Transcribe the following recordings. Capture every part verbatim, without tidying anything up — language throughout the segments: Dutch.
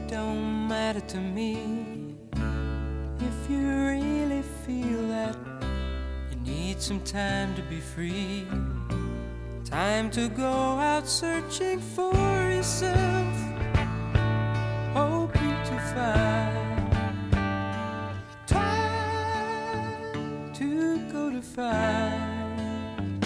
don't matter to me if you really feel that you need some time to be free. Time to go out searching for yourself, hoping to find. Time to go to find.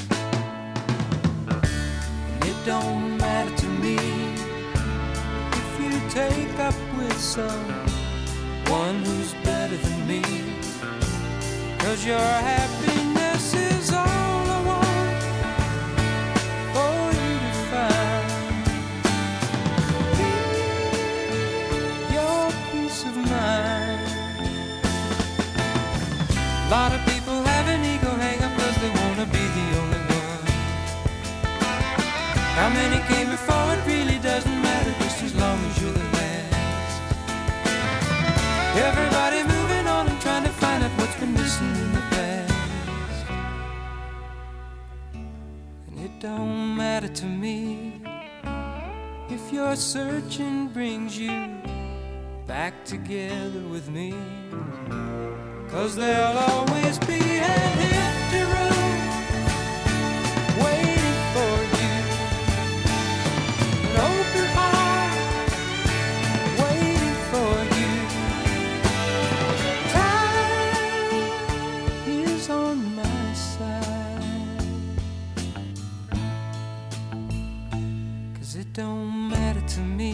It don't matter to me if you take up with someone who's better than me, 'cause your happiness is all I want for you to find. Your peace of mind. A lot of people have an ego hang up 'cause they wanna be the only one. How many came before, it really doesn't matter, just as long as you're the last. Everybody moving on and trying to find out what's been missing in the past. And it don't matter to me if your searching brings you back together with me, 'cause there'll always be an empty room waiting for you, an open heart waiting for you. Time is on my side, 'cause it don't matter to me.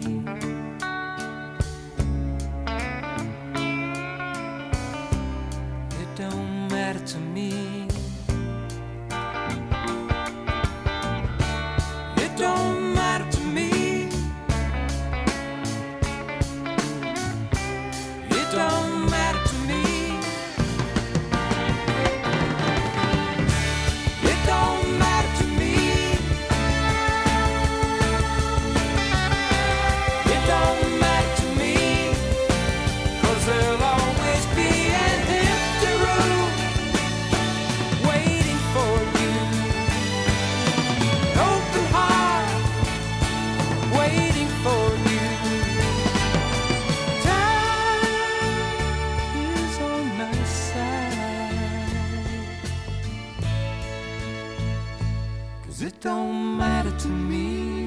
Don't matter to me. It don't matter to me. It don't matter to me. It don't matter to me. It don't matter to me, 'cause there'll always be an empty room waiting for you, open heart waiting for you. Time is on my side, 'cause it don't matter to me.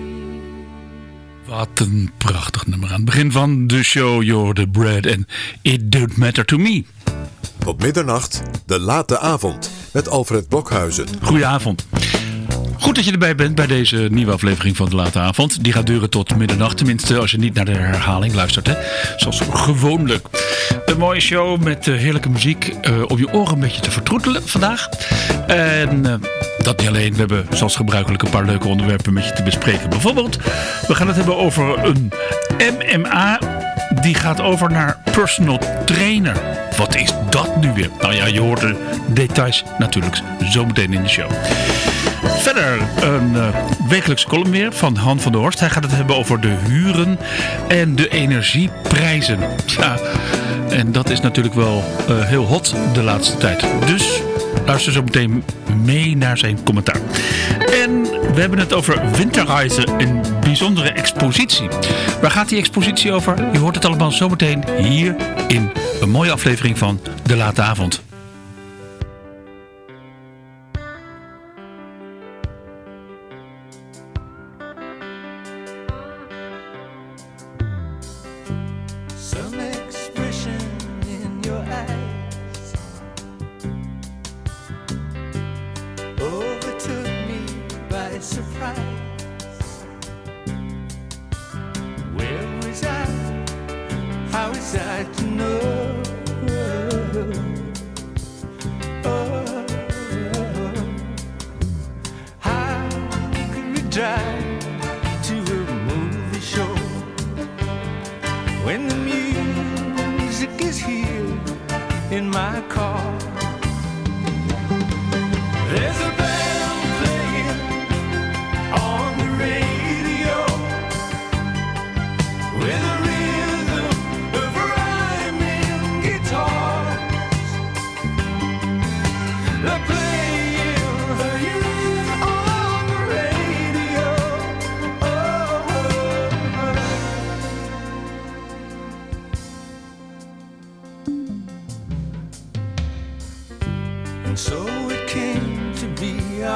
Wat een prachtig nummer aan het begin van de show. You're the bread and it don't matter to me. Tot middernacht, de late avond met Alfred Blokhuizen. Goedenavond. Goed dat je erbij bent bij deze nieuwe aflevering van de late avond. Die gaat duren tot middernacht, tenminste als je niet naar de herhaling luistert. Hè? Zoals gewoonlijk. Een mooie show met uh, heerlijke muziek uh, om je oren een beetje te vertroetelen vandaag. En uh, dat niet alleen. We hebben zoals gebruikelijk een paar leuke onderwerpen met je te bespreken. Bijvoorbeeld, we gaan het hebben over een M M A. Die gaat over naar personal trainer. Wat is dat nu weer? Nou ja, je hoort de details natuurlijk zometeen in de show. Verder een uh, wekelijkse column weer van Han van der Horst. Hij gaat het hebben over de huren en de energieprijzen. Ja, en dat is natuurlijk wel uh, heel hot de laatste tijd. Dus luister zo meteen mee naar zijn commentaar. En we hebben het over Winterreizen, een bijzondere expositie. Waar gaat die expositie over? Je hoort het allemaal zometeen hier in een mooie aflevering van De Late Avond.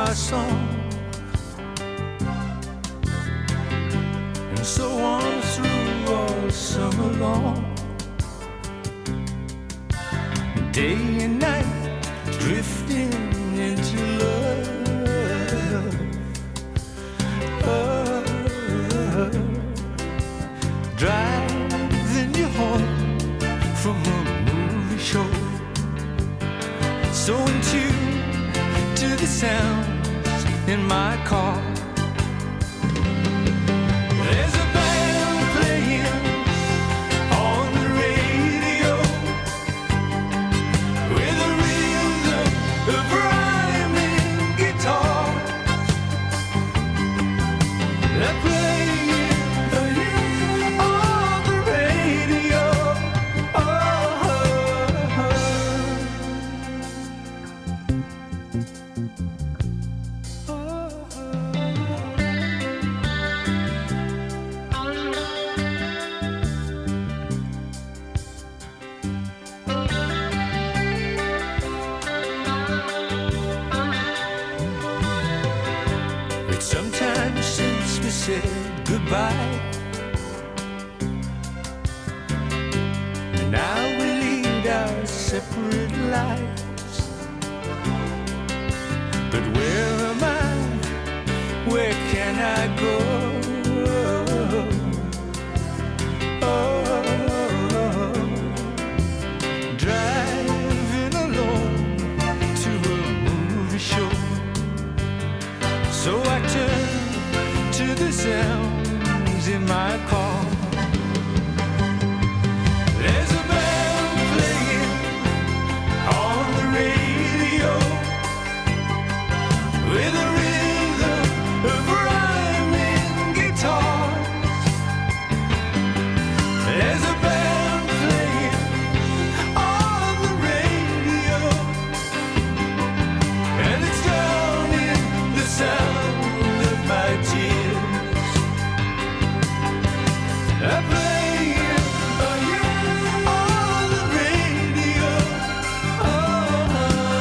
our song, and so on through all summer long. Day and night, drifting into love. Oh, driving you home from a movie show, so in tune to the sounds in my car. There's a band playing on the radio with a rhythm of rhyming guitar. They're playing on the radio. Oh, oh, oh. It's sometimes since we said goodbye, and now we lead our separate lives. But where am I? Where can I go? Oh, driving alone to a movie show, so I turn to the sounds in my car. There's a band playing on the radio with a rhythm of rhyming guitars. There's a band playing on the radio, and it's drowning the sound of my tears. I'm playing on the radio. Oh,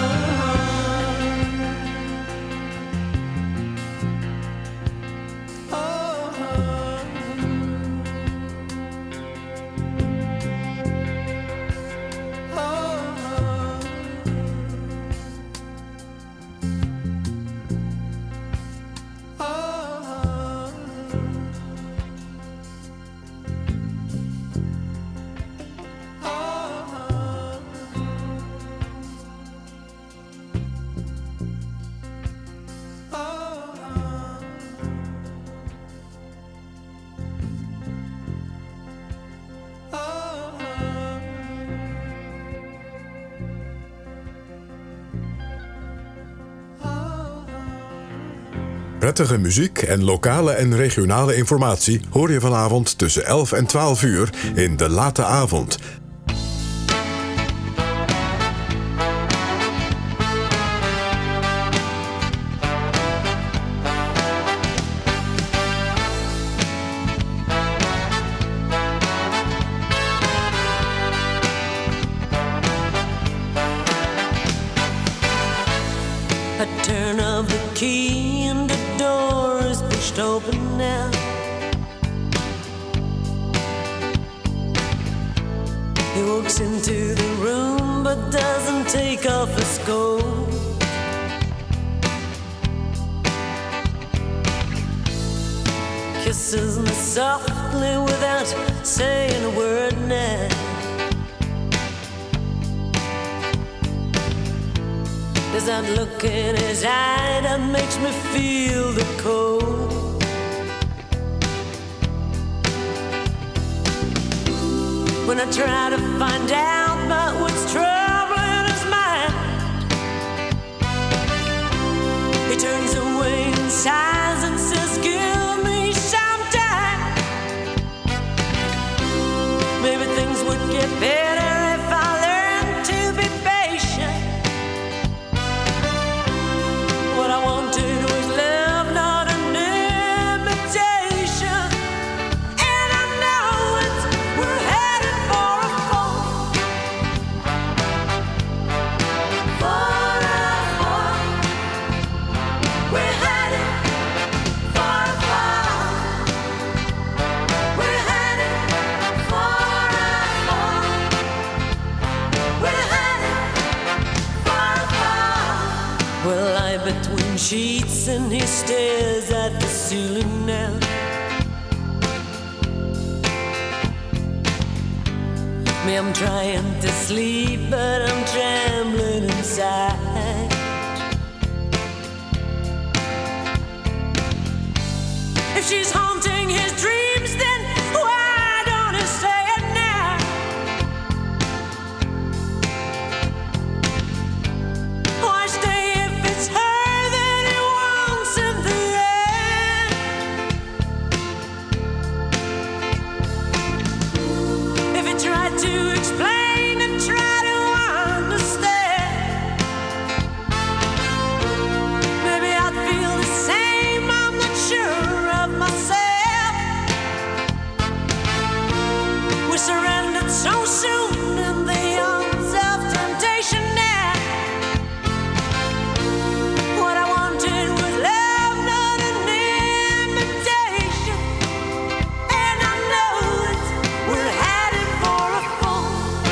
Prettige muziek en lokale en regionale informatie hoor je vanavond tussen elf en twaalf uur in De Late Avond. A turn of the key and the door is pushed open now. He walks into the room but doesn't take off his coat. Kisses me softly without saying a word now. There's that look in his eye that makes me feel the cold. When I try to find out about what's troubling his mind, he turns away and sighs and says, give me some time. Maybe things would get better if I learned to be patient. What I wanted was love, not an imitation. And I know it's, we're headed for a fall. For a fall. sleeps and he stares at the ceiling now. Me, I'm trying to sleep, but I'm trembling inside. If she's haunting his dreams, then why don't he say it now? Why stay if it's her that he wants in the end? If he tried to explain and try to understand, maybe I'd feel the same, I'm not sure of myself. We surrendered so soon in the arms of temptation now. What I wanted was love, not an invitation. And I know that we're headed for a fall.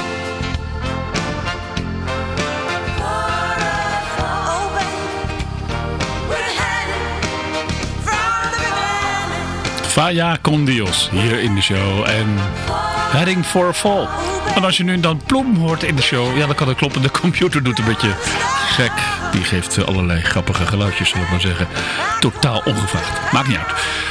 For a fall. Oh, baby, we're headed from the beginning. Vaya con Dios hier in de show en Heading for a Fall. En als je nu dan Ploem hoort in de show, ja, dan kan het kloppen. De computer doet een beetje gek. Die geeft allerlei grappige geluidjes, zal ik maar zeggen. Totaal ongevraagd. Maakt niet uit.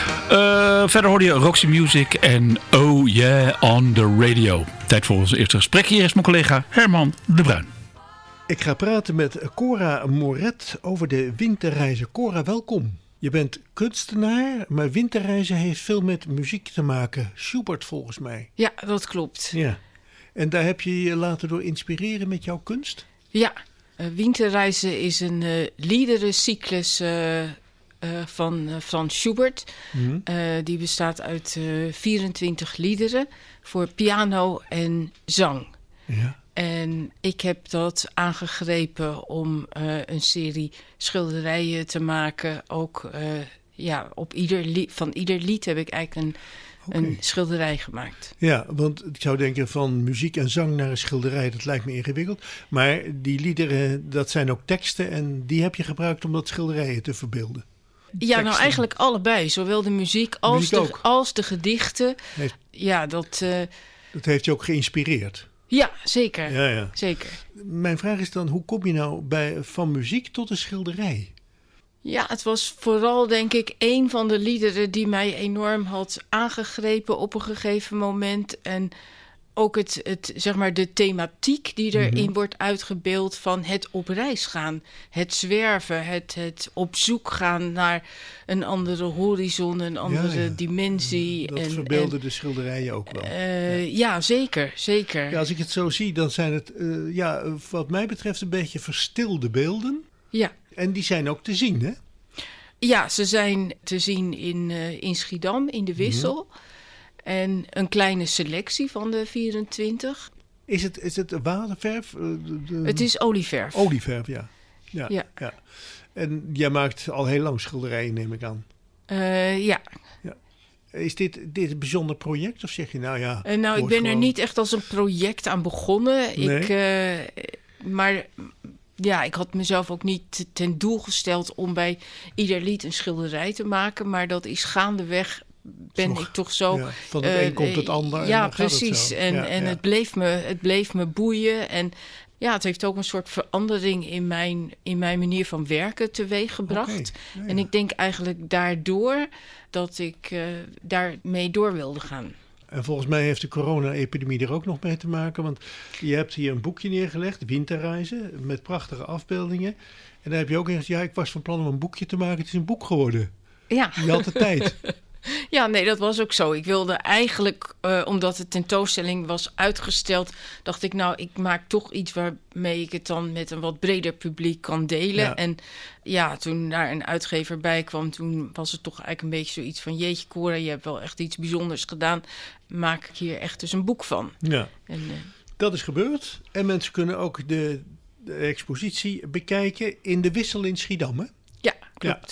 Uh, verder hoorde je Roxy Music en Oh Yeah on the Radio. Tijd voor ons eerste gesprek. Hier is mijn collega Herman de Bruin. Ik ga praten met Cora Moret over de winterreizen. Cora, welkom. Je bent kunstenaar, maar winterreizen heeft veel met muziek te maken. Schubert volgens mij. Ja, dat klopt. Ja. En daar heb je je laten door inspireren met jouw kunst? Ja, uh, Winterreizen is een uh, liederencyclus uh, uh, van uh, Frans Schubert. Mm-hmm. Uh, die bestaat uit uh, vierentwintig liederen voor piano en zang. Ja. En ik heb dat aangegrepen om uh, een serie schilderijen te maken. Ook uh, ja, op ieder lied, van ieder lied heb ik eigenlijk een, okay. een schilderij gemaakt. Ja, want ik zou denken van muziek en zang naar een schilderij, dat lijkt me ingewikkeld. Maar die liederen, dat zijn ook teksten en die heb je gebruikt om dat schilderijen te verbeelden. Ja, teksten. Nou eigenlijk allebei. Zowel de muziek als, muziek de, als de gedichten. Heeft, ja, dat... Uh, dat heeft je ook geïnspireerd. Ja, zeker. Ja, ja. zeker. Mijn vraag is dan, hoe kom je nou bij, van muziek tot een schilderij? Ja, het was vooral denk ik een van de liederen die mij enorm had aangegrepen op een gegeven moment. En ook het, het, zeg maar de thematiek die erin mm-hmm. wordt uitgebeeld van het op reis gaan. Het zwerven, het, het op zoek gaan naar een andere horizon, een andere ja, ja. dimensie. Dat en, verbeelden en, de schilderijen ook wel. Uh, ja. ja, zeker, zeker. Ja, als ik het zo zie, dan zijn het uh, ja, wat mij betreft een beetje verstilde beelden. Ja. En die zijn ook te zien, hè? Ja, ze zijn te zien in, uh, in Schiedam, in de Wissel. Mm-hmm. En een kleine selectie van de vierentwintig. Is het, is het waterverf? De, de... Het is olieverf. Olieverf, ja. Ja, ja. ja. En jij maakt al heel lang schilderijen, neem ik aan. Uh, ja. ja. Is dit, dit een bijzonder project? Of zeg je nou ja... Uh, nou, ik ben gewoon... er niet echt als een project aan begonnen. Nee. Ik, uh, maar... Ja, ik had mezelf ook niet ten doel gesteld om bij ieder lied een schilderij te maken. Maar dat is gaandeweg ben zo, ik toch zo... Ja, van het uh, een komt het ander. Ja, en precies. Het en ja, en ja. Het, bleef me, het bleef me boeien. En ja, het heeft ook een soort verandering in mijn, in mijn manier van werken teweeggebracht. Okay. Ja, ja. En ik denk eigenlijk daardoor dat ik uh, daarmee door wilde gaan. En volgens mij heeft de corona-epidemie er ook nog mee te maken. Want je hebt hier een boekje neergelegd, Winterreizen, met prachtige afbeeldingen. En daar heb je ook gezegd, ja, ik was van plan om een boekje te maken. Het is een boek geworden. Ja. Je had de tijd. Ja, nee, dat was ook zo. Ik wilde eigenlijk, uh, omdat de tentoonstelling was uitgesteld, dacht ik, nou, ik maak toch iets waarmee ik het dan met een wat breder publiek kan delen. Ja. En ja, toen daar een uitgever bij kwam, toen was het toch eigenlijk een beetje zoiets van, jeetje Cora, je hebt wel echt iets bijzonders gedaan. Maak ik hier echt dus een boek van. Ja, en, uh, dat is gebeurd. En mensen kunnen ook de, de expositie bekijken in de Wissel in Schiedam, hè? Ja, klopt. Ja.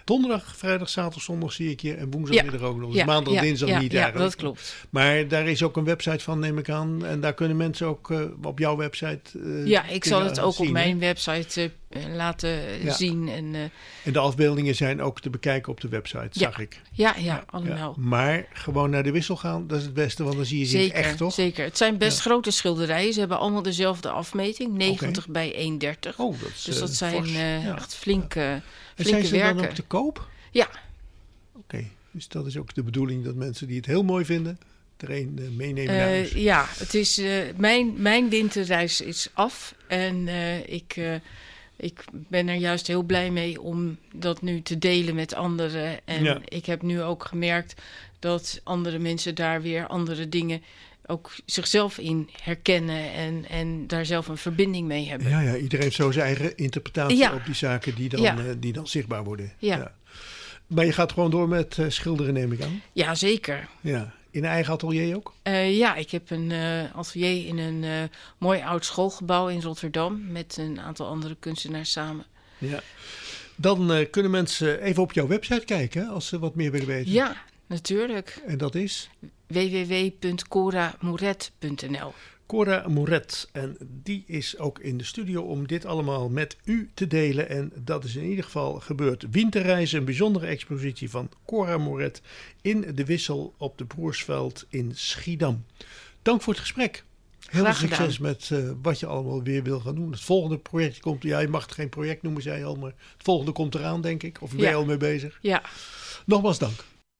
donderdag, vrijdag, zaterdag, zondag zie ik je. En woensdagmiddag ook nog. Dus Ja, maandag, ja, dinsdag ja, niet ja, eigenlijk. dat klopt. Maar daar is ook een website van, neem ik aan. En daar kunnen mensen ook uh, op jouw website uh, Ja, ik zal het ook zien, op mijn hè? website uh, laten Ja. zien. En, uh, En de afbeeldingen zijn ook te bekijken op de website, Ja. zag ik. ja, ja, Ja, allemaal. maar gewoon naar de wissel gaan, dat is het beste, want dan zie je ze Zeker, echt, toch? zeker. Het zijn best Ja. grote schilderijen. Ze hebben allemaal dezelfde afmeting, negentig bij honderddertig. Oh, dat is, Dus uh, dat zijn fors. uh, Ja. echt flinke, En flinke zijn ze werken. dan ook te koop? Ja, Oké, dus dat is ook de bedoeling dat mensen die het heel mooi vinden, er een uh, meenemen naar Uh, huis. ja, het is, uh, mijn, mijn winterreis is af. En uh, ik, uh, ik ben er juist heel blij mee om dat nu te delen met anderen. En Ja. ik heb nu ook gemerkt dat andere mensen daar weer andere dingen ook zichzelf in herkennen en, en daar zelf een verbinding mee hebben. Ja, ja, iedereen heeft zo zijn eigen interpretatie Ja. op die zaken die dan, Ja. uh, die dan zichtbaar worden. Ja. Maar je gaat gewoon door met uh, schilderen, neem ik aan. Ja, zeker. Ja. In een eigen atelier ook? Uh, ja, ik heb een uh, atelier in een uh, mooi oud schoolgebouw in Rotterdam met een aantal andere kunstenaars samen. Ja. Dan uh, kunnen mensen even op jouw website kijken hè, als ze wat meer willen weten. Ja, natuurlijk. En dat is? w w w punt cora moret punt n l. Cora Moret. En die is ook in de studio om dit allemaal met u te delen. En dat is in ieder geval gebeurd. Winterreizen, een bijzondere expositie van Cora Moret in de Wissel op de Broersveld in Schiedam. Dank voor het gesprek. Heel veel Graag gedaan. succes met uh, wat je allemaal weer wil gaan doen. Het volgende project komt, ja, je mag het geen project noemen, zei je al, maar het volgende komt eraan, denk ik. Of ben je Ja. al mee bezig? Ja. Nogmaals dank.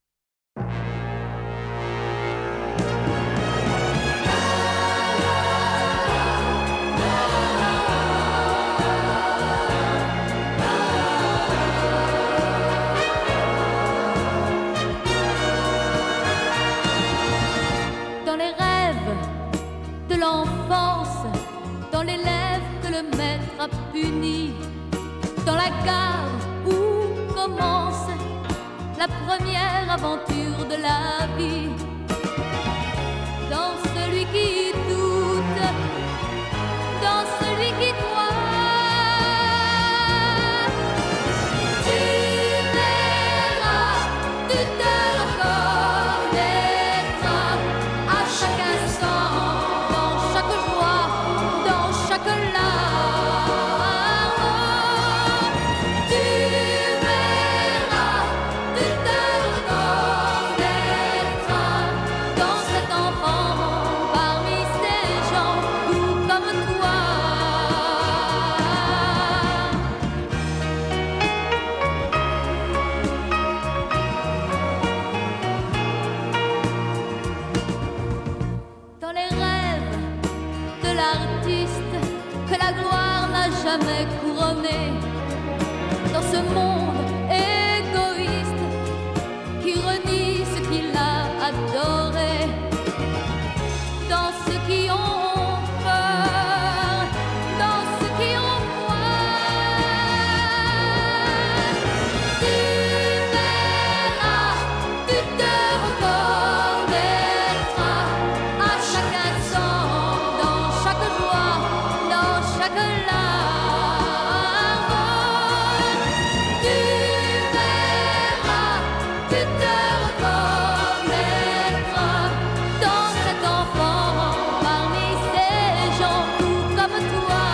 Dans les rêves de l'enfance, dans les lèvres que le maître a puni, dans la gare où commence la première aventure de la vie, dans celui qui doute, dans celui qui croit. Tu verras, tu te reconnaîtras à chaque instant, dans chaque joie, dans chaque larme. Tu verras, tu te reconnaîtras dans cet enfant, parmi ces gens tout comme toi. Dans les rêves de l'artiste que la gloire n'a jamais couronné, dans ce monde égoïste qui renie ce qu'il a adoré, dans ceux qui ont peur, dans ceux qui ont froid. Tu verras, tu te reconnaîtras à chaque instant, dans chaque joie, dans chaque larme. Tu verras, tu te reconnaîtras dans cet enfant, parmi ces gens tout comme toi.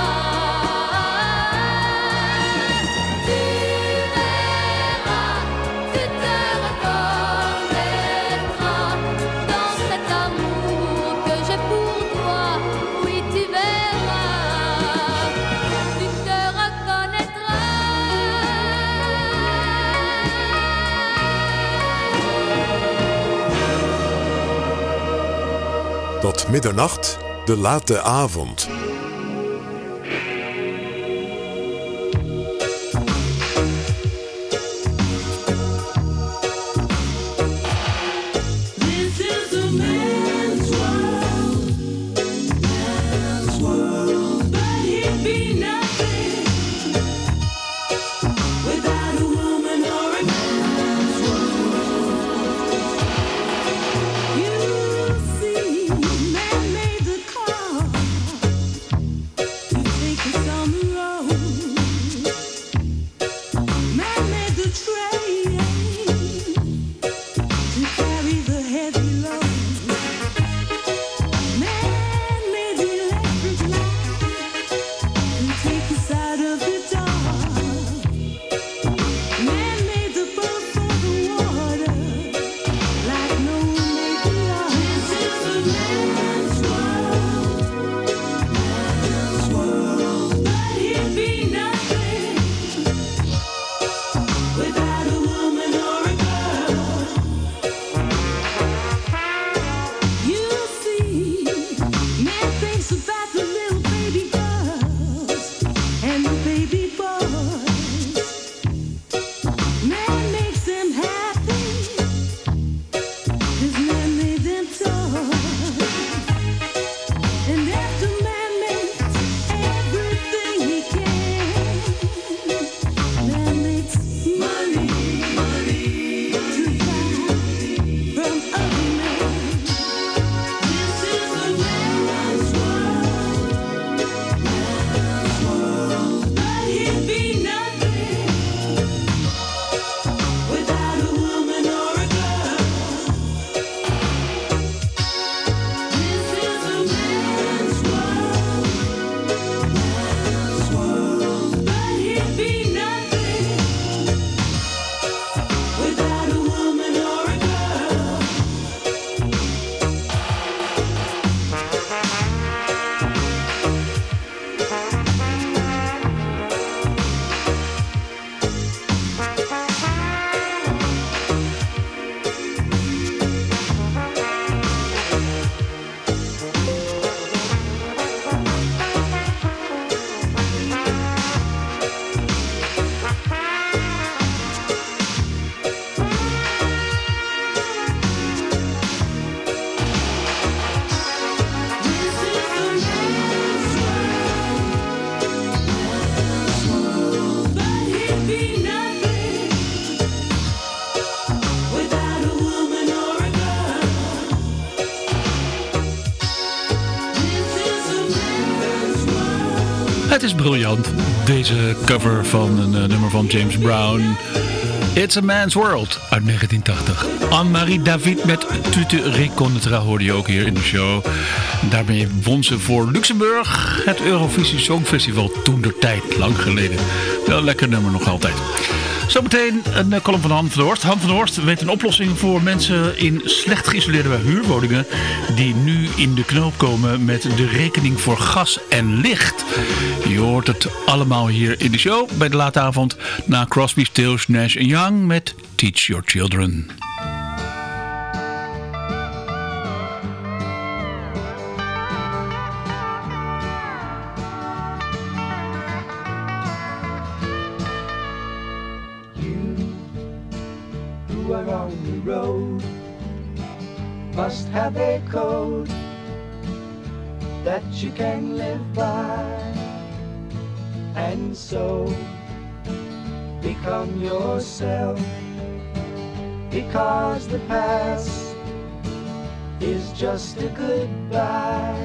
Tu verras, tu te reconnaîtras dans cet amour que j'ai pour toi. Oui, tu verras, tu te reconnaîtras. Tot middernacht, de late avond. This is a man's world, man's world, but he'd be nothing without a woman or a man's world. You see, man made the car Het is briljant, deze cover van een uh, nummer van James Brown. It's a Man's World uit negentien tachtig. Anne-Marie David met Tute Recontra hoorde je ook hier in de show. Daarmee won ze voor Luxemburg het Eurovisie Songfestival toen der tijd, lang geleden. Wel een lekker nummer nog altijd. Zometeen een uh, column van Han van der Horst. Han van der Horst weet een oplossing voor mensen in slecht geïsoleerde huurwoningen die nu in de knoop komen met de rekening voor gas en licht. Je hoort het allemaal hier in de show bij de late avond na Crosby, Stills, Nash en Young met Teach Your Children. On the road must have a code that you can live by, and so become yourself, because the past is just a goodbye.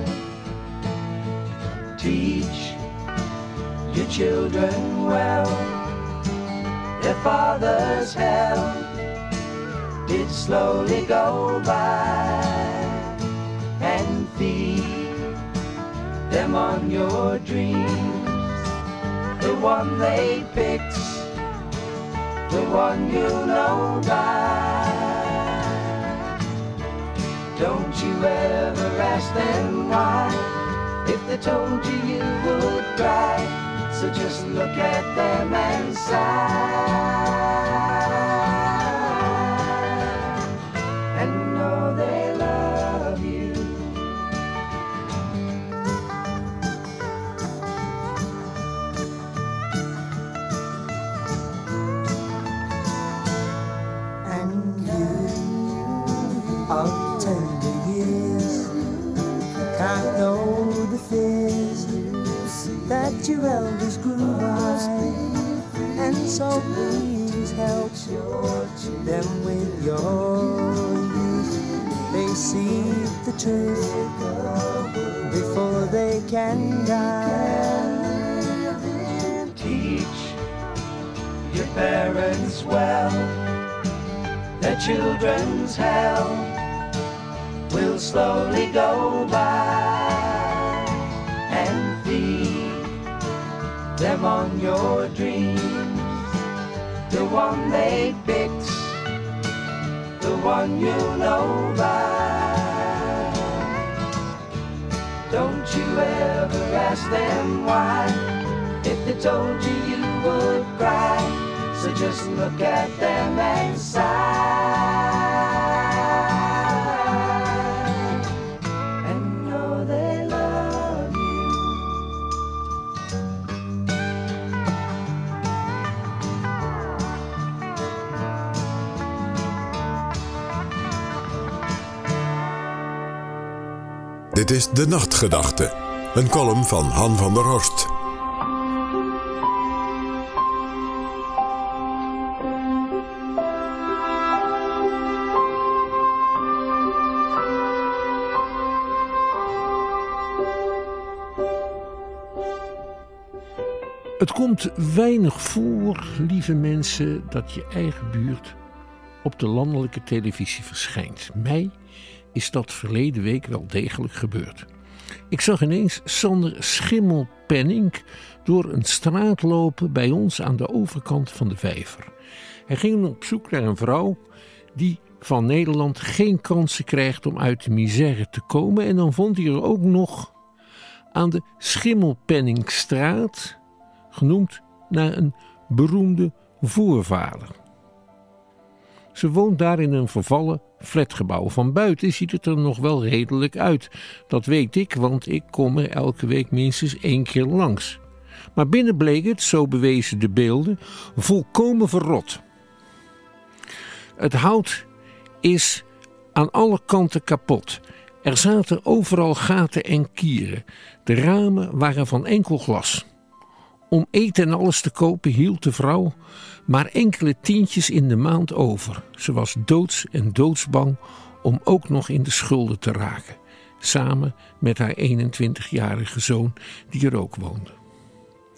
Teach your children well, their father's hell did slowly go by, and feed them on your dreams, the one they picked, the one you know by. Don't you ever ask them why, if they told you you would cry, so just look at them and sigh. Of tender years, can't know the fears that your elders grew by, and so please help them with your youth. They see the truth before they can die. Teach your parents well, their children's hell will slowly go by, and feed them on your dreams, the one they picked, the one you know by. Don't you ever ask them why, if they told you you would cry, so just look at them and sigh. Dit is De Nachtgedachte, een column van Han van der Horst. Het komt weinig voor, lieve mensen, dat je eigen buurt op de landelijke televisie verschijnt. Mij is dat verleden week wel degelijk gebeurd. Ik zag ineens Sander Schimmelpenninck door een straat lopen bij ons aan de overkant van de vijver. Hij ging op zoek naar een vrouw die van Nederland geen kansen krijgt om uit de misère te komen. En dan vond hij er ook nog aan de Schimmelpenninckstraat, genoemd naar een beroemde voorvader. Ze woont daar in een vervallen flatgebouw. Van buiten ziet het er nog wel redelijk uit. Dat weet ik, want ik kom er elke week minstens één keer langs. Maar binnen bleek het, zo bewezen de beelden, volkomen verrot. Het hout is aan alle kanten kapot. Er zaten overal gaten en kieren. De ramen waren van enkel glas. Om eten en alles te kopen hield de vrouw maar enkele tientjes in de maand over. Ze was doods en doodsbang om ook nog in de schulden te raken. Samen met haar eenentwintigjarige zoon die er ook woonde.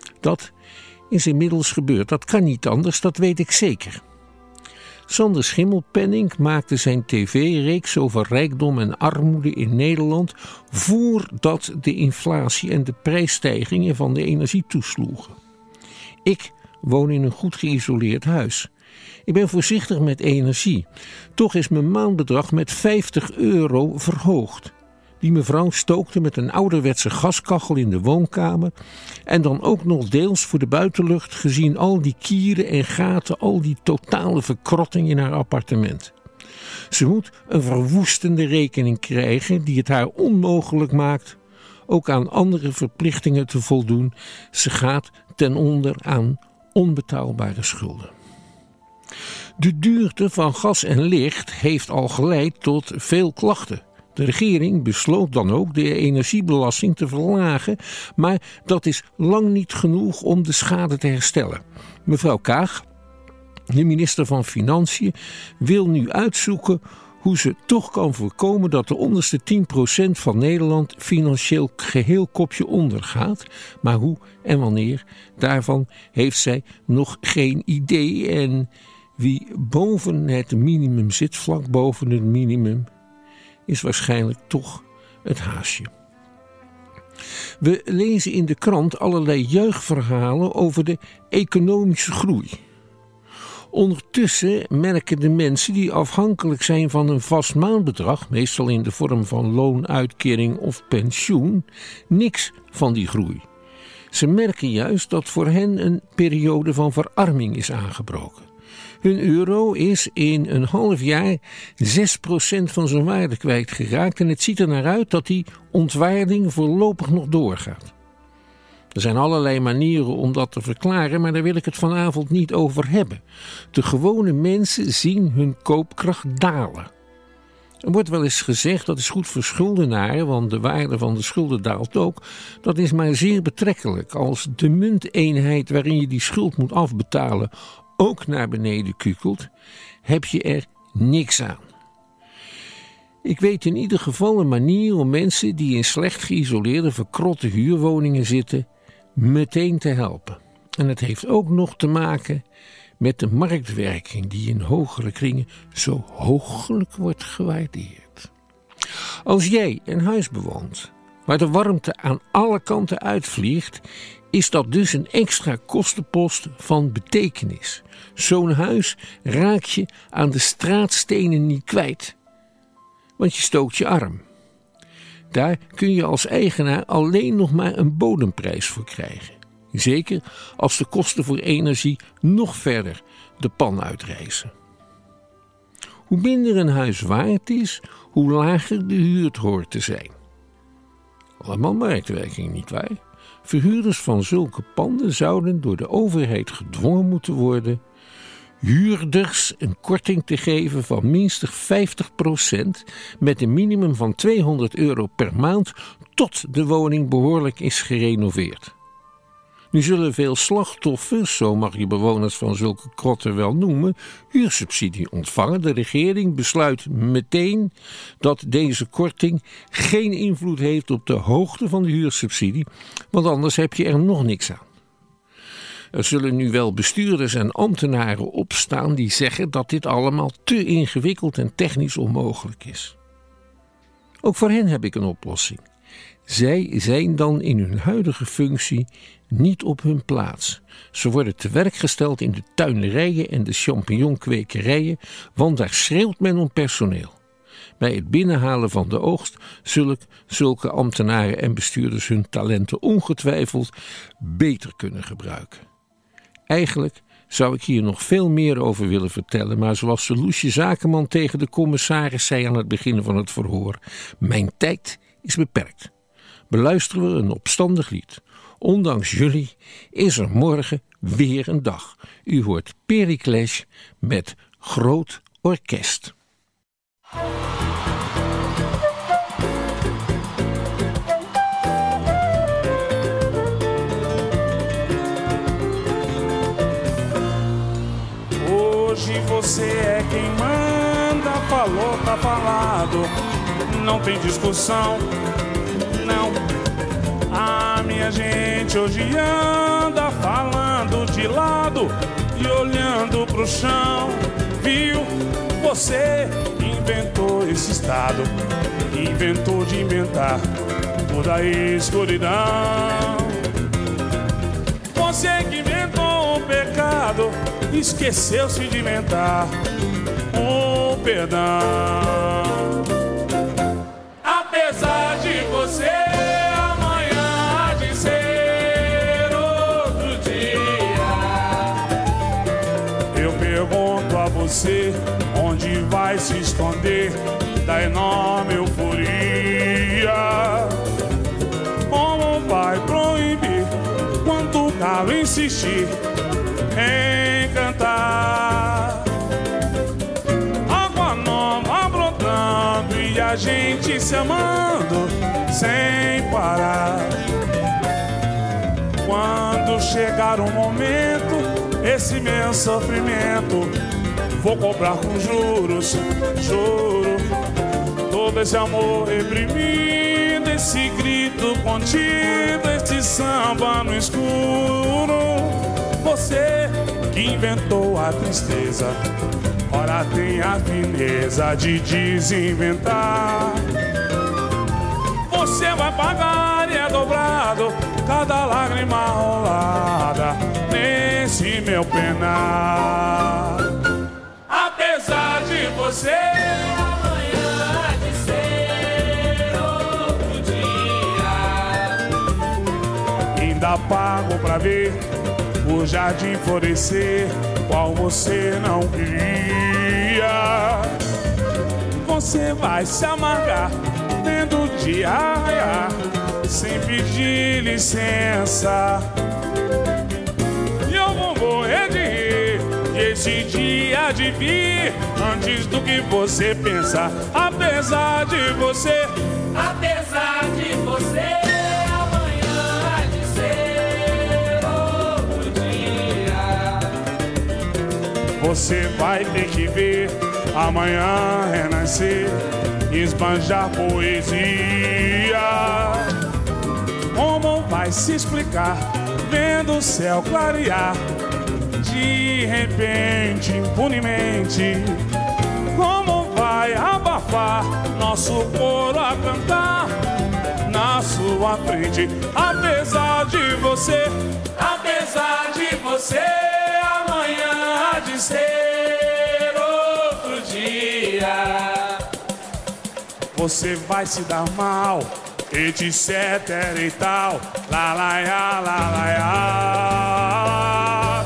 Dat is inmiddels gebeurd. Dat kan niet anders, dat weet ik zeker. Sander Schimmelpenninck maakte zijn tv-reeks over rijkdom en armoede in Nederland voordat de inflatie en de prijsstijgingen van de energie toesloegen. Ik woon in een goed geïsoleerd huis. Ik ben voorzichtig met energie. Toch is mijn maandbedrag met vijftig euro verhoogd. Die mevrouw stookte met een ouderwetse gaskachel in de woonkamer en dan ook nog deels voor de buitenlucht gezien al die kieren en gaten, al die totale verkrotting in haar appartement. Ze moet een verwoestende rekening krijgen die het haar onmogelijk maakt ook aan andere verplichtingen te voldoen. Ze gaat ten onder aan onbetaalbare schulden. De duurte van gas en licht heeft al geleid tot veel klachten. De regering besloot dan ook de energiebelasting te verlagen, maar dat is lang niet genoeg om de schade te herstellen. Mevrouw Kaag, de minister van Financiën, wil nu uitzoeken hoe ze toch kan voorkomen dat de onderste tien procent van Nederland financieel geheel kopje onder gaat. Maar hoe en wanneer, daarvan heeft zij nog geen idee. En wie boven het minimum zit, vlak boven het minimum, is waarschijnlijk toch het haasje. We lezen in de krant allerlei juichverhalen over de economische groei. Ondertussen merken de mensen die afhankelijk zijn van een vast maandbedrag, meestal in de vorm van loonuitkering of pensioen, niks van die groei. Ze merken juist dat voor hen een periode van verarming is aangebroken. Hun euro is in een half jaar zes procent van zijn waarde kwijtgeraakt en het ziet er naar uit dat die ontwaarding voorlopig nog doorgaat. Er zijn allerlei manieren om dat te verklaren, maar daar wil ik het vanavond niet over hebben. De gewone mensen zien hun koopkracht dalen. Er wordt wel eens gezegd dat is goed voor schuldenaren, want de waarde van de schulden daalt ook. Dat is maar zeer betrekkelijk. Als de munteenheid waarin je die schuld moet afbetalen ook naar beneden kukelt, heb je er niks aan. Ik weet in ieder geval een manier om mensen die in slecht geïsoleerde, verkrotte huurwoningen zitten, meteen te helpen. En het heeft ook nog te maken met de marktwerking die in hogere kringen zo hooglijk wordt gewaardeerd. Als jij een huis bewoont waar de warmte aan alle kanten uitvliegt, is dat dus een extra kostenpost van betekenis. Zo'n huis raak je aan de straatstenen niet kwijt, want je stookt je arm. Daar kun je als eigenaar alleen nog maar een bodemprijs voor krijgen. Zeker als de kosten voor energie nog verder de pan uitreizen. Hoe minder een huis waard is, hoe lager de huur hoort te zijn. Allemaal marktwerking, nietwaar? Verhuurders van zulke panden zouden door de overheid gedwongen moeten worden huurders een korting te geven van minstens vijftig procent met een minimum van tweehonderd euro per maand tot de woning behoorlijk is gerenoveerd. Nu zullen veel slachtoffers, zo mag je bewoners van zulke krotten wel noemen, huursubsidie ontvangen. De regering besluit meteen dat deze korting geen invloed heeft op de hoogte van de huursubsidie, want anders heb je er nog niks aan. Er zullen nu wel bestuurders en ambtenaren opstaan die zeggen dat dit allemaal te ingewikkeld en technisch onmogelijk is. Ook voor hen heb ik een oplossing. Zij zijn dan in hun huidige functie niet op hun plaats. Ze worden te werk gesteld in de tuinerijen en de champignonkwekerijen, want daar schreeuwt men om personeel. Bij het binnenhalen van de oogst zullen zulke ambtenaren en bestuurders hun talenten ongetwijfeld beter kunnen gebruiken. Eigenlijk zou ik hier nog veel meer over willen vertellen, maar zoals de Loesje Zakenman tegen de commissaris zei aan het begin van het verhoor, mijn tijd is beperkt. Beluisteren we een opstandig lied. Ondanks jullie is er morgen weer een dag. U hoort Pericles met Groot Orkest. Hoje você é quem manda, falou, tá falado, não tem discussão, não. A minha gente hoje anda falando de lado e olhando pro chão. Viu? Você inventou esse estado, inventou de inventar toda a escuridão. Você que inventou um pecado, esqueceu-se de inventar um perdão. Apesar de você, amanhã há de ser outro dia. Eu pergunto a você, onde vai se esconder da enorme euforia? Como vai proibir quando o galo insistir em cantar? Água nova brotando e a gente se amando sem parar. Quando chegar um momento, esse meu sofrimento, vou cobrar com juros, juro, todo esse amor reprimido, esse grito contido, este samba no escuro. Você que inventou a tristeza, ora tem a fineza de desinventar. Você vai pagar e é dobrado cada lágrima rolada nesse meu penar. Apesar de você, amanhã há de ser outro dia. Ainda pago pra ver o jardim florescer, qual você não queria. Você vai se amargar vendo o dia raiar, sem pedir licença. E eu vou morrer de rir, que esse dia de vir antes do que você pensa. Apesar de você, apesar de você, você vai ter que ver amanhã renascer, esbanjar poesia. Como vai se explicar vendo o céu clarear de repente, impunemente? Como vai abafar nosso coro a cantar na sua frente? Apesar de você, apesar de você, amanhã há de ser outro dia. Você vai se dar mal, etc e tal. Lá, lá, lá, lá, lá, lá.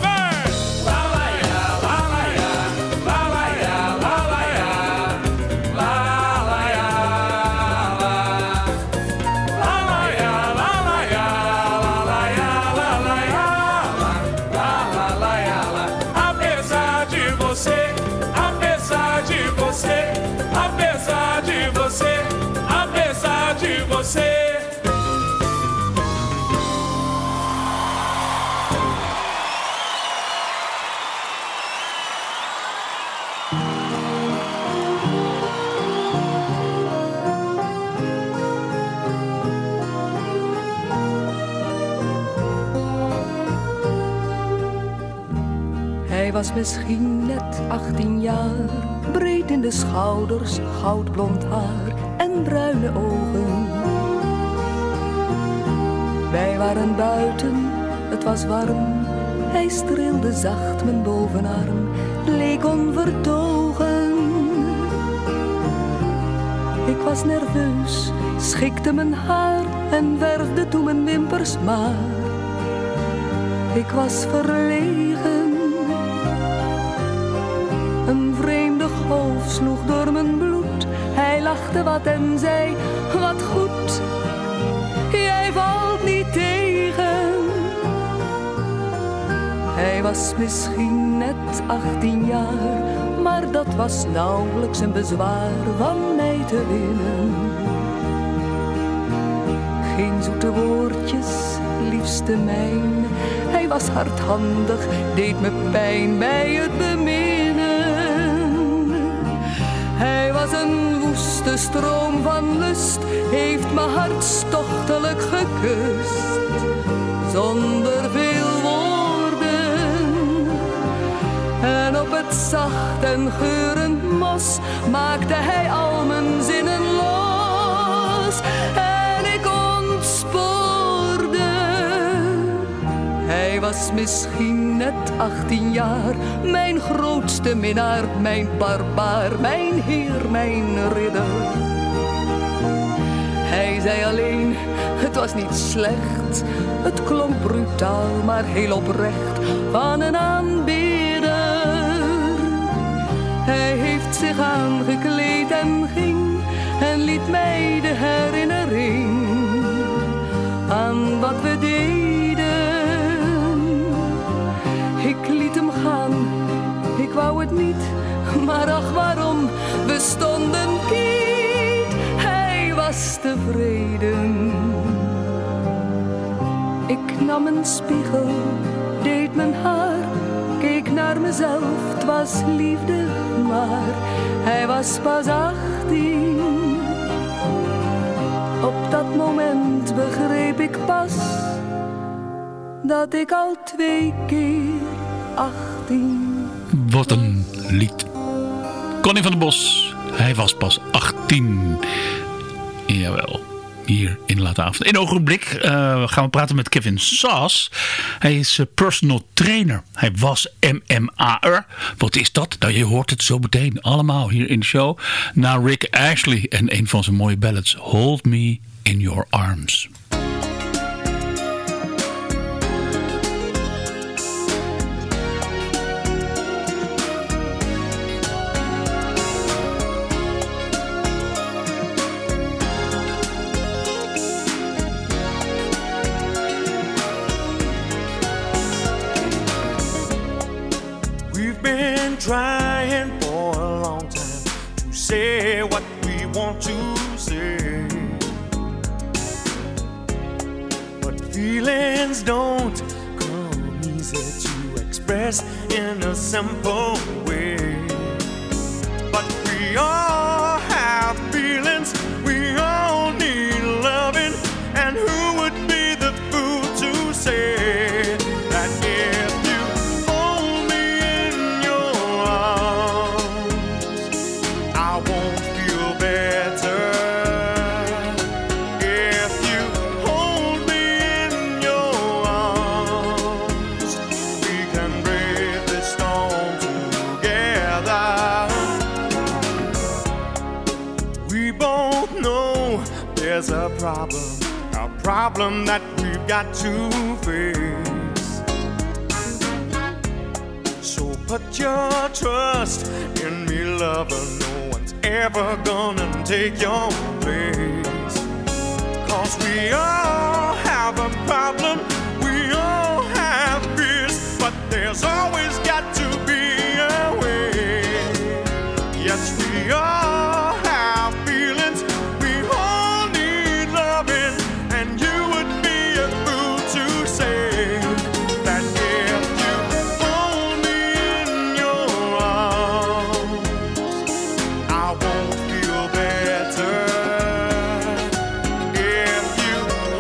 Hij was misschien net achttien jaar, breed in de schouders, goudblond haar en bruine ogen. Wij waren buiten, het was warm, hij streelde zacht mijn bovenarm, leek onvertogen. Ik was nerveus, schikte mijn haar en verfde toen mijn wimpers maar. Ik was verlegen. Een vreemde golf sloeg door mijn bloed. Hij lachte wat en zei, wat goed. Jij valt niet tegen. Hij was misschien net achttien jaar, maar dat was nauwelijks een bezwaar van mij te winnen. Geen zoete woordjes, liefste mijn. Hij was hardhandig, deed me pijn bij het beminnen. Hij was een woeste stroom van lust heeft me hartstochtelijk gekust. Zonder veel woorden. En op het zacht en geurend mos maakte hij al mijn zinnen los. En ik ontspoorde. Hij was misschien net achttien jaar, mijn grootste minnaar, mijn barbaar, mijn heer, mijn ridder. Hij zei alleen, het was niet slecht, het klonk brutaal, maar heel oprecht van een aanbidder. Hij heeft zich aangekleed en ging en liet mij de herinnering aan wat we deden. Ik liet hem gaan, ik wou het niet, maar ach waarom, we stonden kiet. Hij was tevreden. Ik nam een spiegel, deed mijn haar, keek naar mezelf, het was liefde, maar hij was pas achttien. Op dat moment begreep ik pas dat ik al twee keer achttien. Wat een lied. Connie van der Bos, hij was pas achttien. Jawel, hier in de late avond. In een ogenblik uh, gaan we praten met Kevin Saas. Hij is uh, personal trainer. Hij was M M A'er. Wat is dat? Nou, je hoort het zo meteen allemaal hier in de show. Na Rick Ashley en een van zijn mooie ballads. Hold Me in Your Arms. Trying for a long time to say what we want to say, but feelings don't come easy to express in a simple way. But we all have feelings, we all need loving, and who would be the fool to say that if there's a problem, a problem that we've got to face. So put your trust in me, lover, no one's ever gonna take your place. 'Cause we all have a problem, we all have fears, but there's always got to be a way. Yes, we all have feelings, we all need loving, and you would be a fool to say that if you hold me in your arms, I won't feel better. If you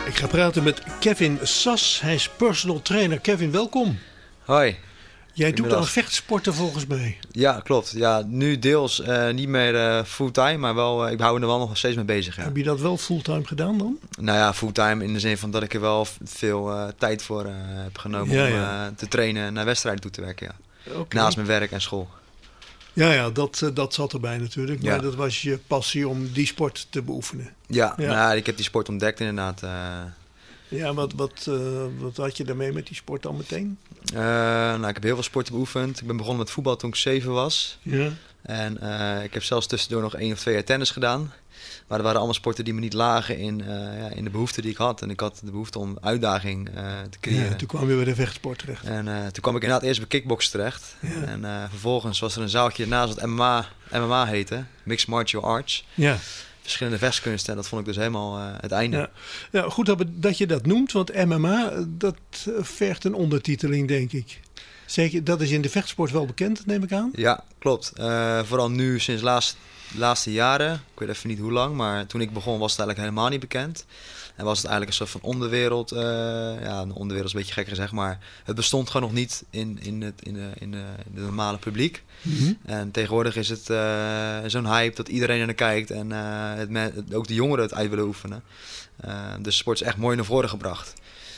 Ik ga praten met Kevin Sas. Hij is personal trainer. Kevin, welkom. Hoi. Jij doet aan vechtsporten volgens mij. Ja, klopt. Ja, nu deels uh, niet meer uh, fulltime, maar wel, uh, ik hou er wel nog steeds mee bezig. Ja. Heb je dat wel fulltime gedaan dan? Nou ja, fulltime in de zin van dat ik er wel veel uh, tijd voor uh, heb genomen ja, om ja. Uh, te trainen en naar wedstrijden toe te werken. Ja. Okay. Naast mijn werk en school. Ja, ja dat, uh, dat zat erbij natuurlijk. Maar ja. dat was je passie om die sport te beoefenen. Ja, ja. Nou, ik heb die sport ontdekt inderdaad. Uh, Ja, wat, wat, uh, wat had je daarmee met die sport al meteen? Uh, nou, ik heb heel veel sporten beoefend. Ik ben begonnen met voetbal toen ik zeven was. Ja. En uh, ik heb zelfs tussendoor nog één of twee jaar tennis gedaan. Maar dat waren allemaal sporten die me niet lagen in, uh, ja, in de behoefte die ik had. En ik had de behoefte om uitdaging uh, te creëren. Ja, toen kwam je bij de vechtsport terecht. En uh, toen kwam ik inderdaad eerst bij kickbox terecht. Ja. En uh, vervolgens was er een zaaltje naast wat M M A, M M A heette. Mixed Martial Arts. Ja. Verschillende vechtkunsten. En dat vond ik dus helemaal uh, het einde. Ja. Ja, goed dat, dat je dat noemt. Want M M A, dat vergt een ondertiteling, denk ik. Zeker, dat is in de vechtsport wel bekend, neem ik aan. Ja, klopt. Uh, vooral nu, sinds de laatste, laatste jaren. Ik weet even niet hoe lang. Maar toen ik begon was het eigenlijk helemaal niet bekend. En was het eigenlijk een soort van onderwereld. Uh, ja, een onderwereld is een beetje gek gezegd. Maar het bestond gewoon nog niet in, in, het, in, de, in, de, in de normale publiek. Mm-hmm. En tegenwoordig is het uh, zo'n hype dat iedereen er naar kijkt. En uh, het, het, ook de jongeren het uit willen oefenen. Uh, dus de sport is echt mooi naar voren gebracht.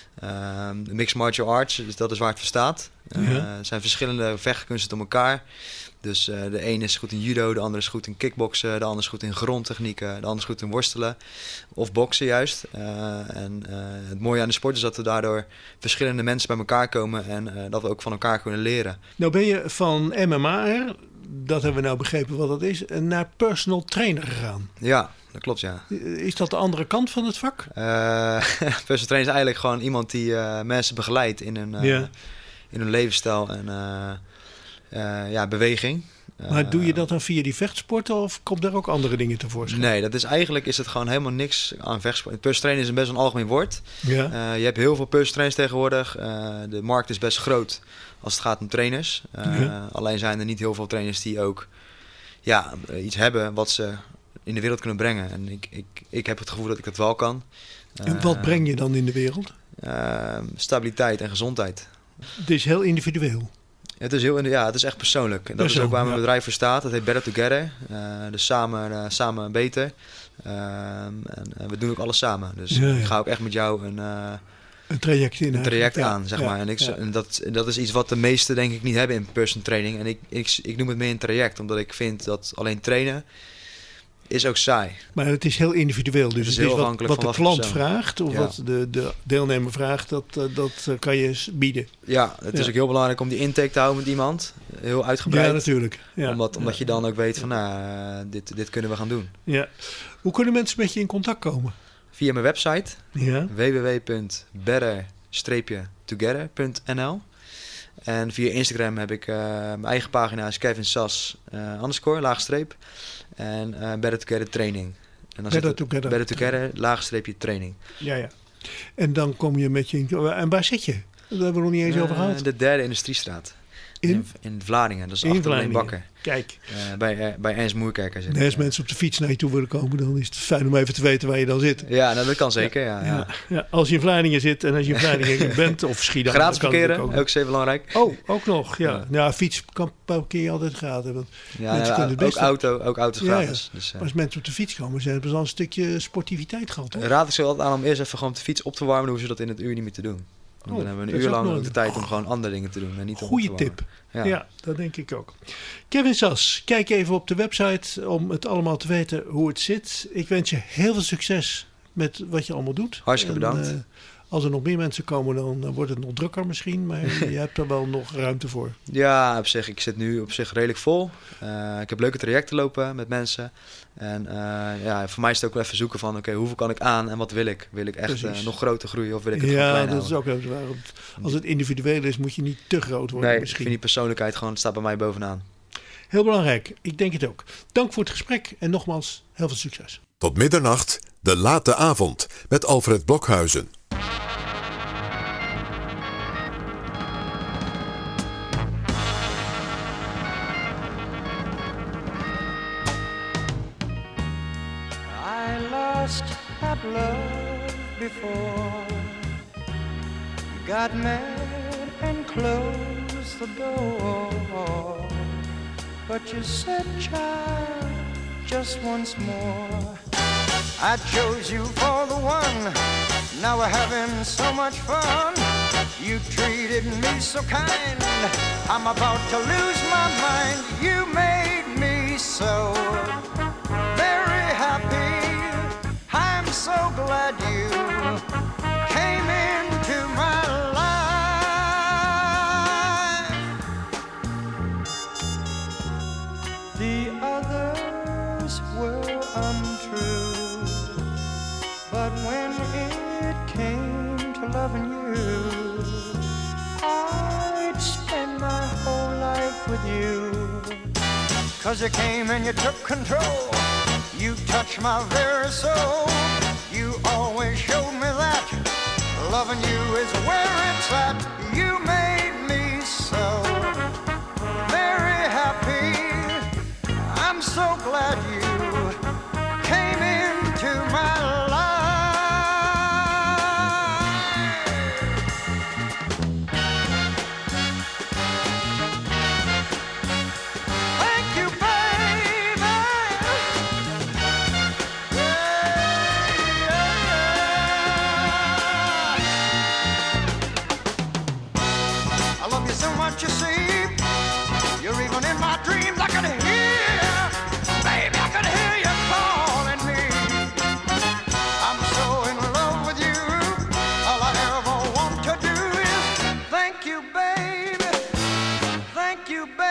Uh, mixed martial arts, dus dat is waar het voor staat. Uh, ja. Er zijn verschillende vechtkunsten door elkaar. Dus uh, de ene is goed in judo, de andere is goed in kickboksen, de andere is goed in grondtechnieken, de andere is goed in worstelen of boksen juist. Uh, en uh, het mooie aan de sport is dat er daardoor verschillende mensen bij elkaar komen en uh, dat we ook van elkaar kunnen leren. Nou ben je van M M A'er, dat hebben we nou begrepen wat dat is, naar personal trainer gegaan. Ja, dat klopt ja. Is dat de andere kant van het vak? Uh, personal trainer is eigenlijk gewoon iemand die uh, mensen begeleidt in hun, uh, ja. in hun levensstijl en uh, uh, ja, beweging. Maar uh, doe je dat dan via die vechtsporten of komt daar ook andere dingen tevoorschijn? Nee, dat is eigenlijk is het gewoon helemaal niks aan vechtsport. Personal trainer is een best een algemeen woord. Ja. Uh, je hebt heel veel personal trainers tegenwoordig. Uh, de markt is best groot als het gaat om trainers. Uh, ja. Alleen zijn er niet heel veel trainers die ook ja, iets hebben wat ze in de wereld kunnen brengen. En ik, ik, ik heb het gevoel dat ik dat wel kan. Uh, en wat breng je dan in de wereld? Uh, stabiliteit en gezondheid. Het is heel individueel. Het is, heel, ja, het is echt persoonlijk. En dat is ook waar mijn ja. bedrijf voor staat. Dat heet Better Together. Uh, dus samen, uh, samen beter. Uh, en, uh, we doen ook alles samen. Dus ja, ja. ik ga ook echt met jou een, uh, een traject, in, een traject ja. aan, zeg ja. maar. En, ik, ja. en dat, dat is iets wat de meesten denk ik niet hebben in personal training. En ik, ik, ik noem het meer een traject. Omdat ik vind dat alleen trainen is ook saai. Maar het is heel individueel. Dus het is, het is wat, wat de klant vraagt of ja. wat de, de deelnemer vraagt, dat, uh, dat uh, kan je bieden. Ja, het ja. is ook heel belangrijk om die intake te houden met iemand. Heel uitgebreid. Ja, natuurlijk. Ja. Omdat, omdat ja. je dan ook weet van, nou, uh, dit, dit kunnen we gaan doen. Ja. Hoe kunnen mensen met je in contact komen? Via mijn website. Ja. w w w punt better together punt n l. En via Instagram heb ik uh, mijn eigen pagina, is Kevin Sas, uh, underscore, laagstreep. En uh, Better Together Training. En dan Better Together. Better Together, laagstreepje training. Ja, ja. En dan kom je met je... In, en waar zit je? Dat hebben we nog niet eens uh, over gehad. De derde Industriestraat. In? In, in Vlaardingen. Dat is in achter de Bakker. Kijk. Uh, bij, uh, bij Ernst Moerkerker zit. En als mensen op de fiets naar je toe willen komen, dan is het fijn om even te weten waar je dan zit. Ja, nou, dat kan zeker. Ja, ja, ja. Ja, ja. Als je in Vlaardingen zit en als je in Vlaardingen bent of Schiedam. Gratis parkeren, ook, ook zeer belangrijk. Oh, ook nog. Ja, ja. Nou, fiets kan parkeer je altijd gratis. Want ja, mensen ja, ook, auto, ook auto's ja, gratis. Ja. Dus, uh, maar als mensen op de fiets komen, zijn hebben ze al een stukje sportiviteit gehad. Hè? Raad ik ze altijd aan om eerst even gewoon de fiets op te warmen. Dan hoeven ze dat in het uur niet meer te doen. Want dan oh, hebben we een uur lang ook de tijd om gewoon andere dingen te doen. En niet goeie tip. Ja. ja, dat denk ik ook. Kevin Sas, kijk even op de website om het allemaal te weten hoe het zit. Ik wens je heel veel succes met wat je allemaal doet. Hartstikke en, bedankt. Uh, als er nog meer mensen komen, dan uh, wordt het nog drukker misschien. Maar je hebt er wel nog ruimte voor. Ja, op zich. Ik zit nu op zich redelijk vol. Uh, ik heb leuke trajecten lopen met mensen. En uh, ja, voor mij is het ook wel even zoeken van, oké, okay, hoeveel kan ik aan en wat wil ik? Wil ik echt uh, nog groter groeien of wil ik het ja, gewoon klein dat houden? Is ook even waar. Als het individueel is, moet je niet te groot worden nee, misschien. Ik vind die persoonlijkheid gewoon, staat bij mij bovenaan. Heel belangrijk. Ik denk het ook. Dank voor het gesprek en nogmaals, heel veel succes. Tot middernacht, de late avond met Alfred Blokhuizen. Have love before. You got mad and closed the door. But you said, child, just once more. I chose you for the one. Now we're having so much fun. You treated me so kind. I'm about to lose my mind. You made me so very happy. I'm so glad you came into my life. The others were untrue, but when it came to loving you, I'd spend my whole life with you. 'Cause you came and you took control. You touched my very soul. You always showed me that loving you is where it's at. You made me so very happy. I'm so glad you came into my life. Thank you, baby. I love you so much, you see. You're even in my dreams. I can hear, baby, I can hear you calling me. I'm so in love with you. All I ever want to do is thank you, baby. Thank you, baby.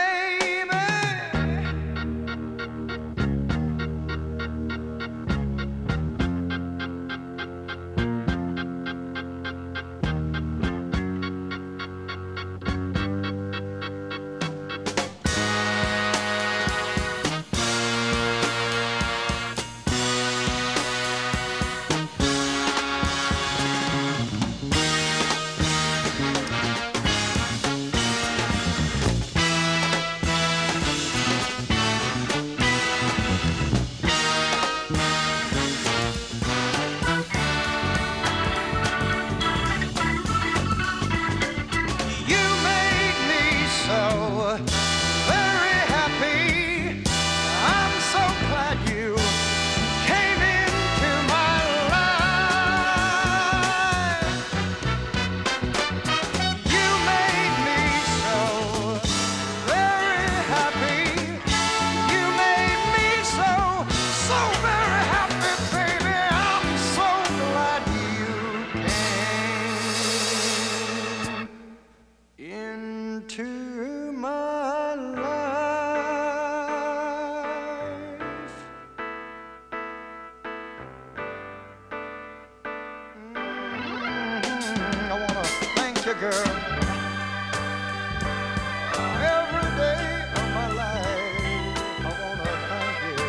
You made me so very happy. I'm so glad you came into my life. You made me so very happy. You made me so, so very happy, baby. I'm so glad you came into my life. Mm, I wanna thank you, girl, every day of my life. I wanna thank you.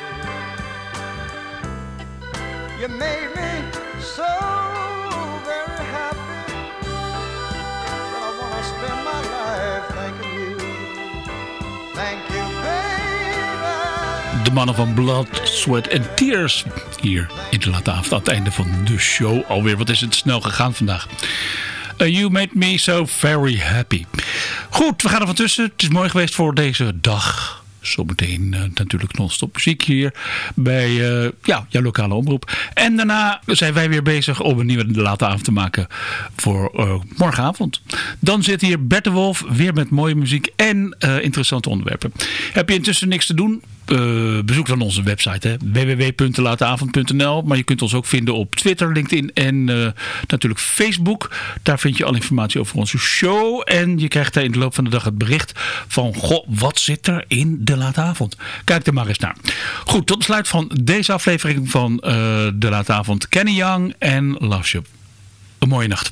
You made me so very happy. I wanna spend my life thanking you. Thank you, baby. De mannen van Blood, Sweat and Tears. Hier in de late avond aan het einde van de show. Alweer, wat is het snel gegaan vandaag. Uh, you made me so very happy. Goed, we gaan er van tussen. Het is mooi geweest voor deze dag. Zometeen uh, natuurlijk non-stop muziek hier bij uh, ja, jouw lokale omroep. En daarna zijn wij weer bezig om een nieuwe late avond te maken voor uh, morgenavond. Dan zit hier Bert de Wolf weer met mooie muziek en uh, interessante onderwerpen. Heb je intussen niks te doen? Uh, bezoek dan onze website w w w punt de late avond punt n l. Maar je kunt ons ook vinden op Twitter, LinkedIn en uh, natuurlijk Facebook. Daar vind je al informatie over onze show. En je krijgt daar in de loop van de dag het bericht van... Goh, wat zit er in de late avond? Kijk er maar eens naar. Goed, tot besluit van deze aflevering van uh, de late avond. Kenny Young en Love Shop. Een mooie nacht.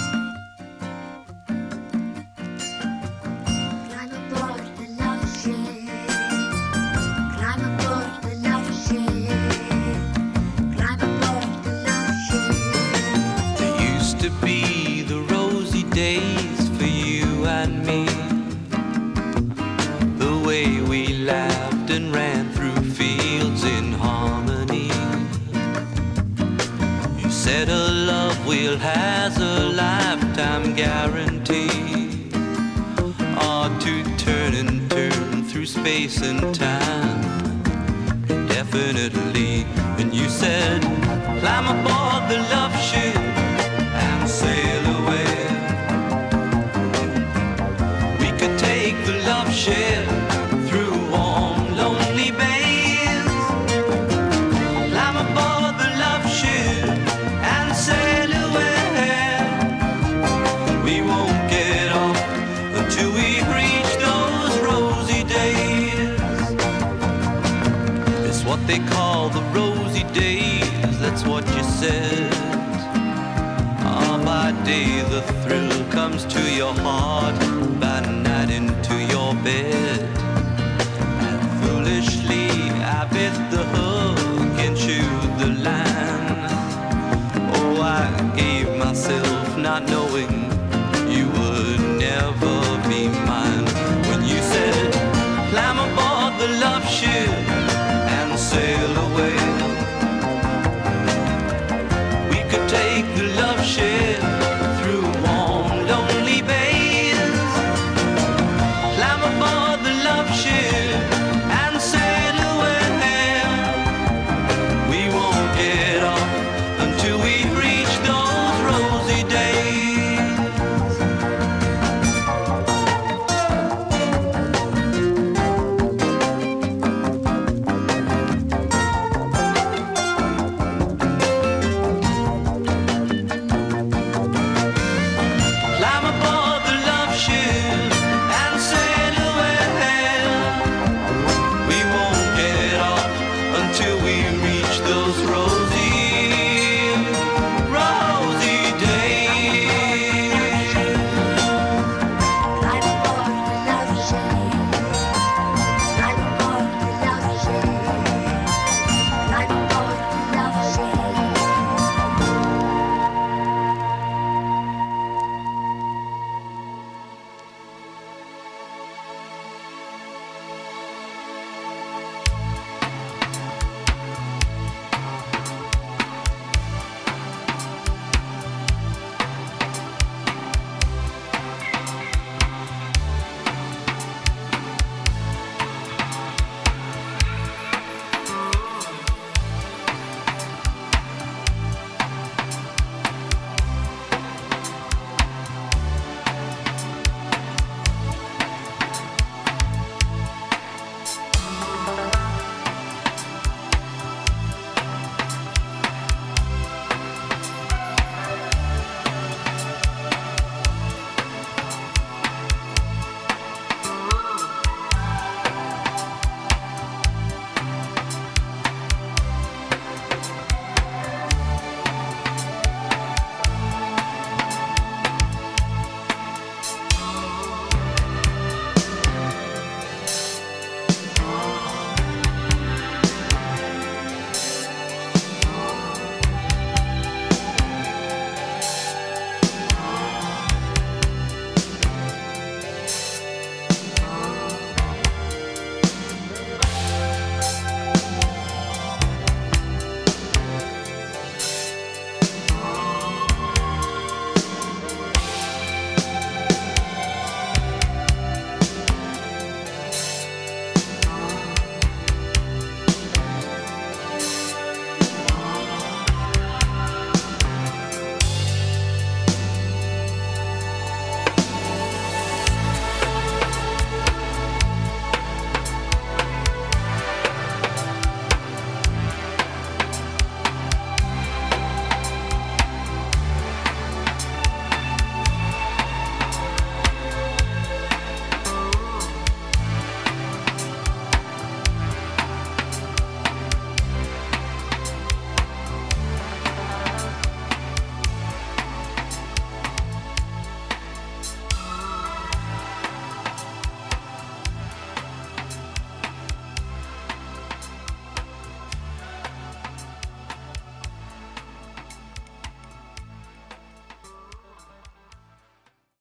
Days for you and me, the way we laughed and ran through fields in harmony. You said a love wheel has a lifetime guarantee, or to turn and turn through space and time. Definitely. And you said, climb aboard the love ship and sail away. We could take the love ship through warm, lonely bays. Climb aboard the love ship and sail away. We won't get off until we reach those rosy days. It's what they call the rosy days, that's what you said. Ah, by day the thrill comes to your heart, by night into your bed. And foolishly I bit the hook and chewed the line. Oh, I gave myself not knowing you would never